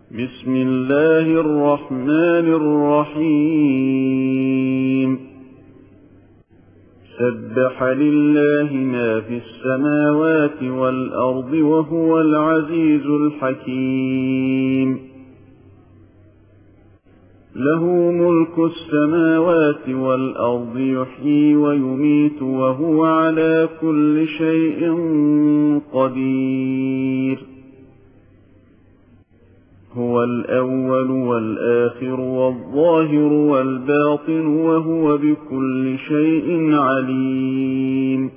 بسم الله الرحمن الرحيم سبح لله ما في السماوات والأرض وهو العزيز الحكيم له ملك السماوات والأرض يحيي ويميت وهو على كل شيء قدير هو الأول والآخر والظاهر والباطن وهو بكل شيء عليم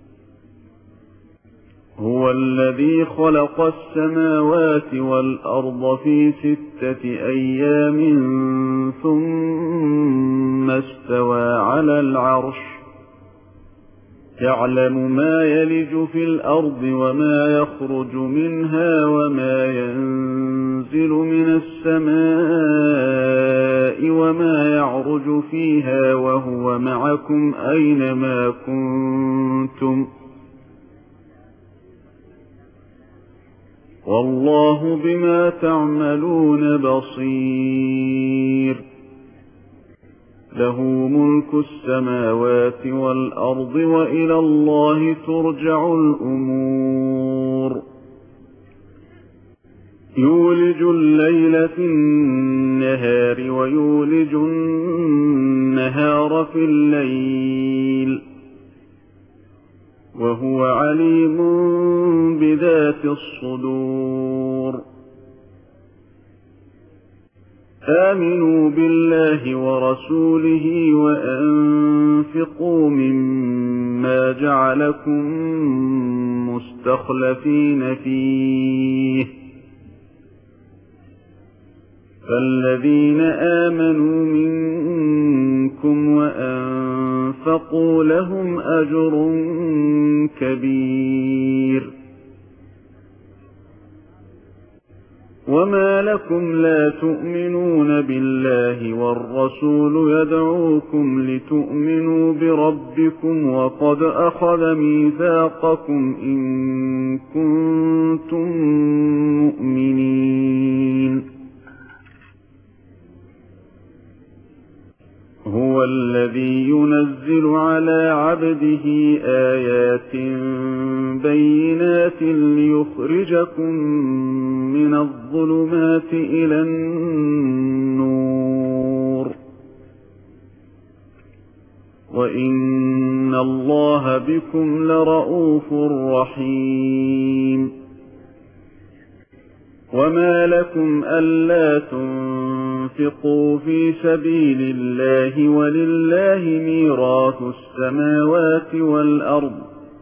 هو الذي خلق السماوات والأرض في 6 أيام ثم استوى على العرش يعلم ما يلج في الأرض وما يخرج منها وما ينزل من السماء وما يعرج فيها وهو معكم أينما كنتم والله بما تعملون بصير له ملك السماوات والأرض وإلى الله ترجع الأمور يولج الليل في النهار ويولج النهار في الليل وهو عليم بذات الصدور آمنوا بالله ورسوله وأنفقوا مما جعلكم مستخلفين فيه فالذين آمنوا منكم وأنفقوا لهم أجر كبير وما لكم لا تؤمنون بالله والرسول يدعوكم لتؤمنوا بربكم وقد أخذ ميثاقكم إن كنتم مؤمنين هو الذي ينزل على عبده آيات بينات ليخرجكم من الظلمات إلى النور وإن الله بكم لرءوف رحيم وما لكم ألا تنفقوا في سبيل الله ولله ميراث السماوات والأرض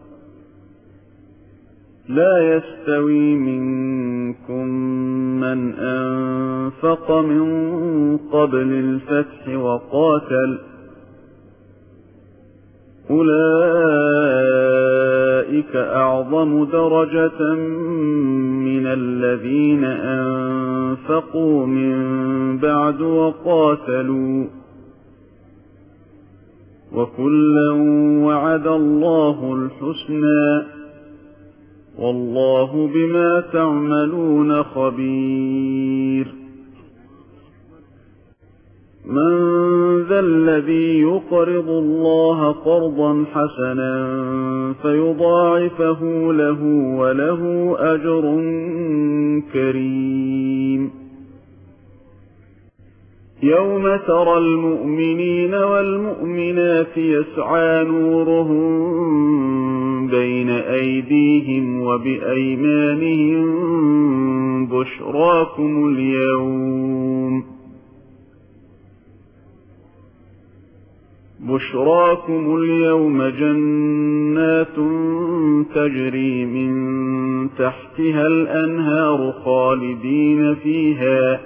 لا يستوي منكم من أنفق من قبل الفتح وقاتل أولئك أعظم درجة من الذين أنفقوا من بعد وقاتلوا وكلا وعد الله الحسنى والله بما تعملون خبير من ذا الذي يقرض الله قرضا حسنا فيضاعفه له وله أجر كريم يوم ترى المؤمنين والمؤمنات يسعى نورهم بين أيديهم وبأيمانهم بشراكم اليوم جنات تجري من تحتها الأنهار خالدين فيها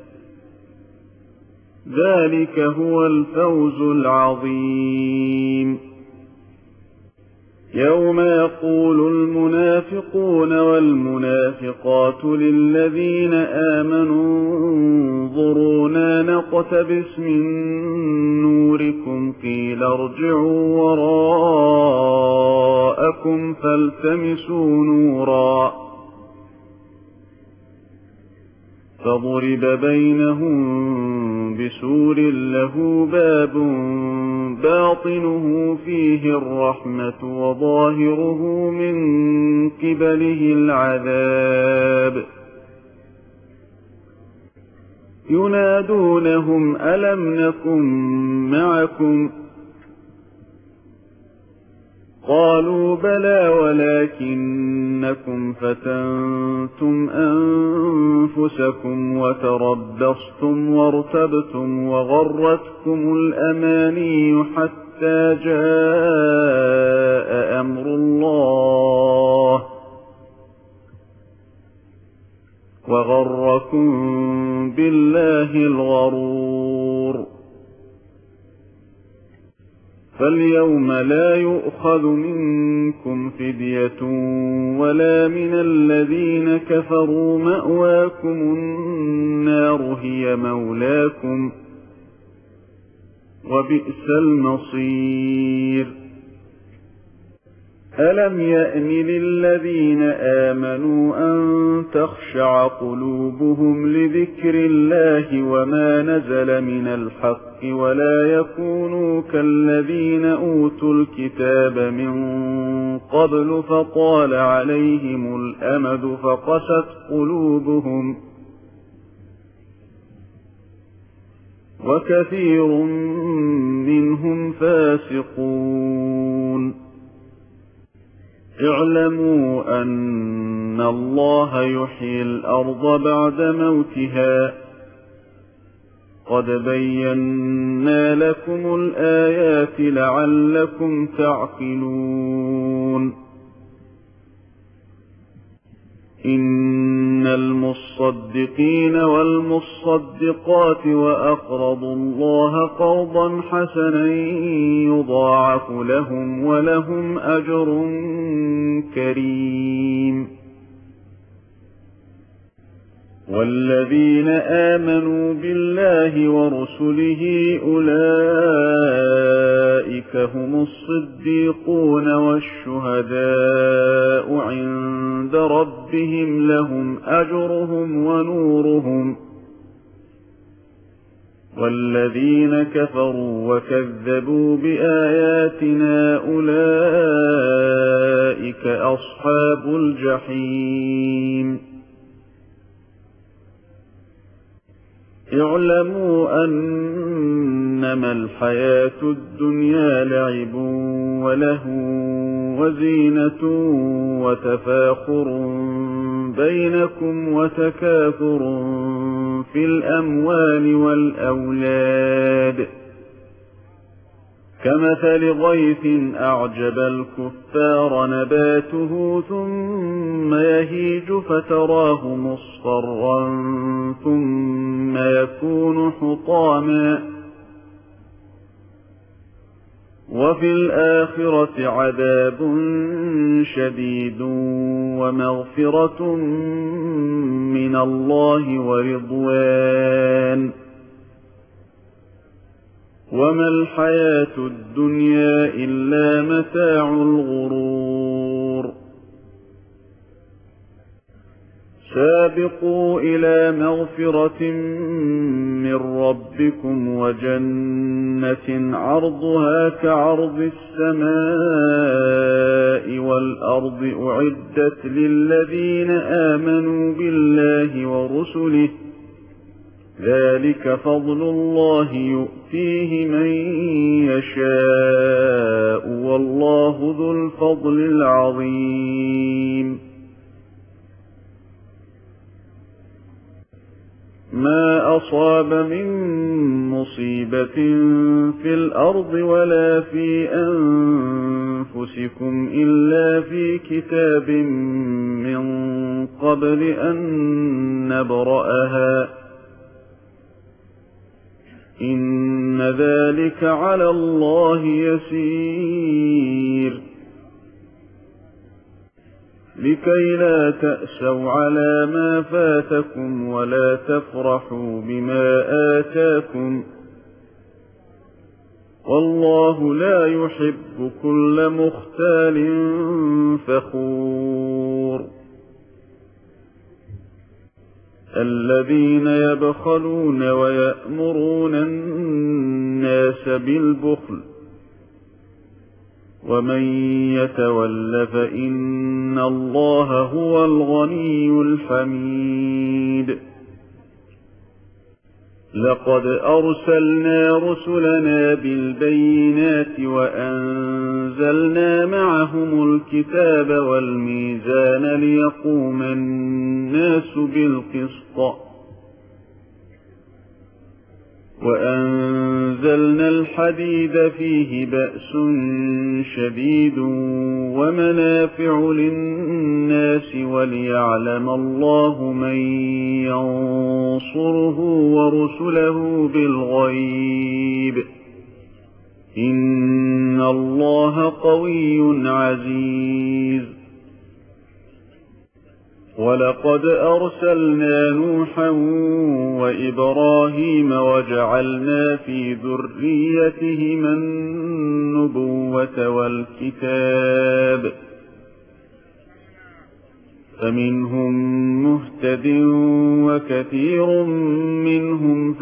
ذلك هو الفوز العظيم يوم يقول المنافقون والمنافقات للذين آمنوا انظرونا نقتبس من نوركم قيل ارجعوا وراءكم فالتمسوا نورا فضرب بينهم بسور له باب باطنه فيه الرحمة وظاهره من قبله العذاب ينادونهم ألم نكن معكم قالوا بلى ولكنكم فتنتم أنفسكم وتربصتم وارتبتم وغرتكم الأماني حتى جاء أمر الله وغركم بالله الغرور فاليوم لا يؤخذ منكم فدية ولا من الذين كفروا مأواكم النار هي مولاكم وبئس المصير ألم يأن للذين آمنوا أن تخشع قلوبهم لذكر الله وما نزل من الحق ولا يكونوا كالذين أوتوا الكتاب من قبل فطال عليهم الأمد فقست قلوبهم وكثير منهم فاسقون اعلموا أن الله يحيي الأرض بعد موتها قد بينا لكم الآيات لعلكم تعقلون إن المصدقين والمصدقات وأقرضوا الله قرضا حسنا يضاعف لهم ولهم أجر كريم والذين آمنوا بالله ورسله أولئك هم الصديقون والشهداء عند ربهم لهم أجرهم ونورهم والذين كفروا وكذبوا بآياتنا أولئك أصحاب الجحيم اعلموا أنما الحياة الدنيا لعب وله وزينة وتفاخر بينكم وتكاثر في الأموال والأولاد كمثل غيث أعجب الكفار نباته ثم يهيج فتراه مصفرا ثم يكون حطاما وفي الآخرة عذاب شديد ومغفرة من الله ورضوان وما الحياة الدنيا إلا متاع الغرور سابقوا إلى مغفرة من ربكم وجنة عرضها كعرض السماء والأرض أعدت للذين آمنوا بالله ورسله ذلك فضل الله يؤتيه من يشاء والله ذو الفضل العظيم ما أصاب من مصيبة في الأرض ولا في أنفسكم إلا في كتاب من قبل أن نبرأها إن ذلك على الله يسير لكي لا تأسوا على ما فاتكم ولا تفرحوا بما آتاكم والله لا يحب كل مختال فخور الذين يبخلون ويأمرون الناس بالبخل ومن يتول فإن الله هو الغني الحميد لقد أرسلنا رسلنا بالبينات وأنزلنا معهم الكتاب والميزان ليقوم الناس بالقسط وأنزلنا الحديد فيه بأس شديد ومنافع للناس وليعلم الله من ينصره ورسله بالغيب إن الله قوي عزيز ولقد أرسلنا نوحا وإبراهيم وجعلنا في ذريتهما النبوة والكتاب فمنهم مهتد وكثير منهم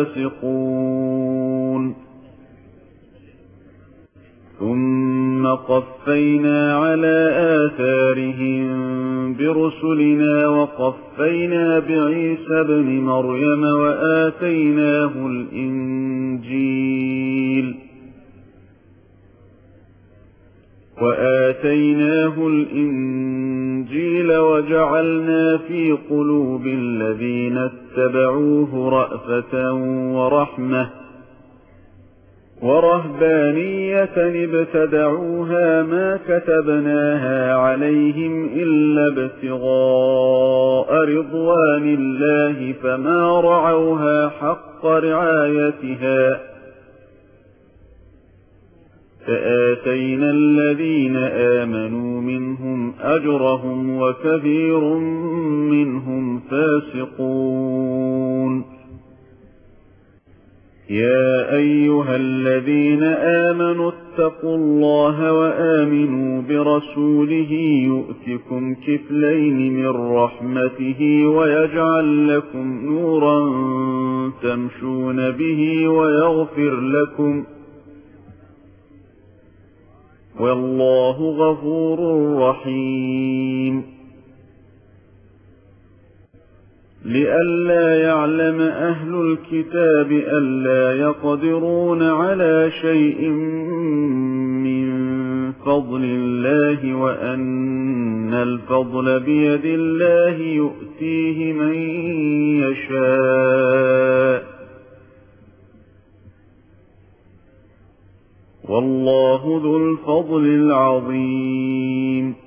فاسقون ثم قفينا على آثارهم برسلنا وقفينا بعيسى ابن مريم وآتيناه الإنجيل وجعلنا في قلوب الذين اتبعوه رأفة ورحمة ورهبانية ابتدعوها ما كتبناها عليهم إلا ابتغاء رضوان الله فما رعوها حق رعايتها فآتينا الذين آمنوا منهم أجرهم وكثير منهم فاسقون يا أيها الذين آمنوا اتقوا الله وآمنوا برسوله يؤتكم كفلين من رحمته ويجعل لكم نورا تمشون به ويغفر لكم والله غفور رحيم لئلا يعلم أهل الكتاب ألا يقدرون على شيء من فضل الله وأن الفضل بيد الله يؤتيه من يشاء والله ذو الفضل العظيم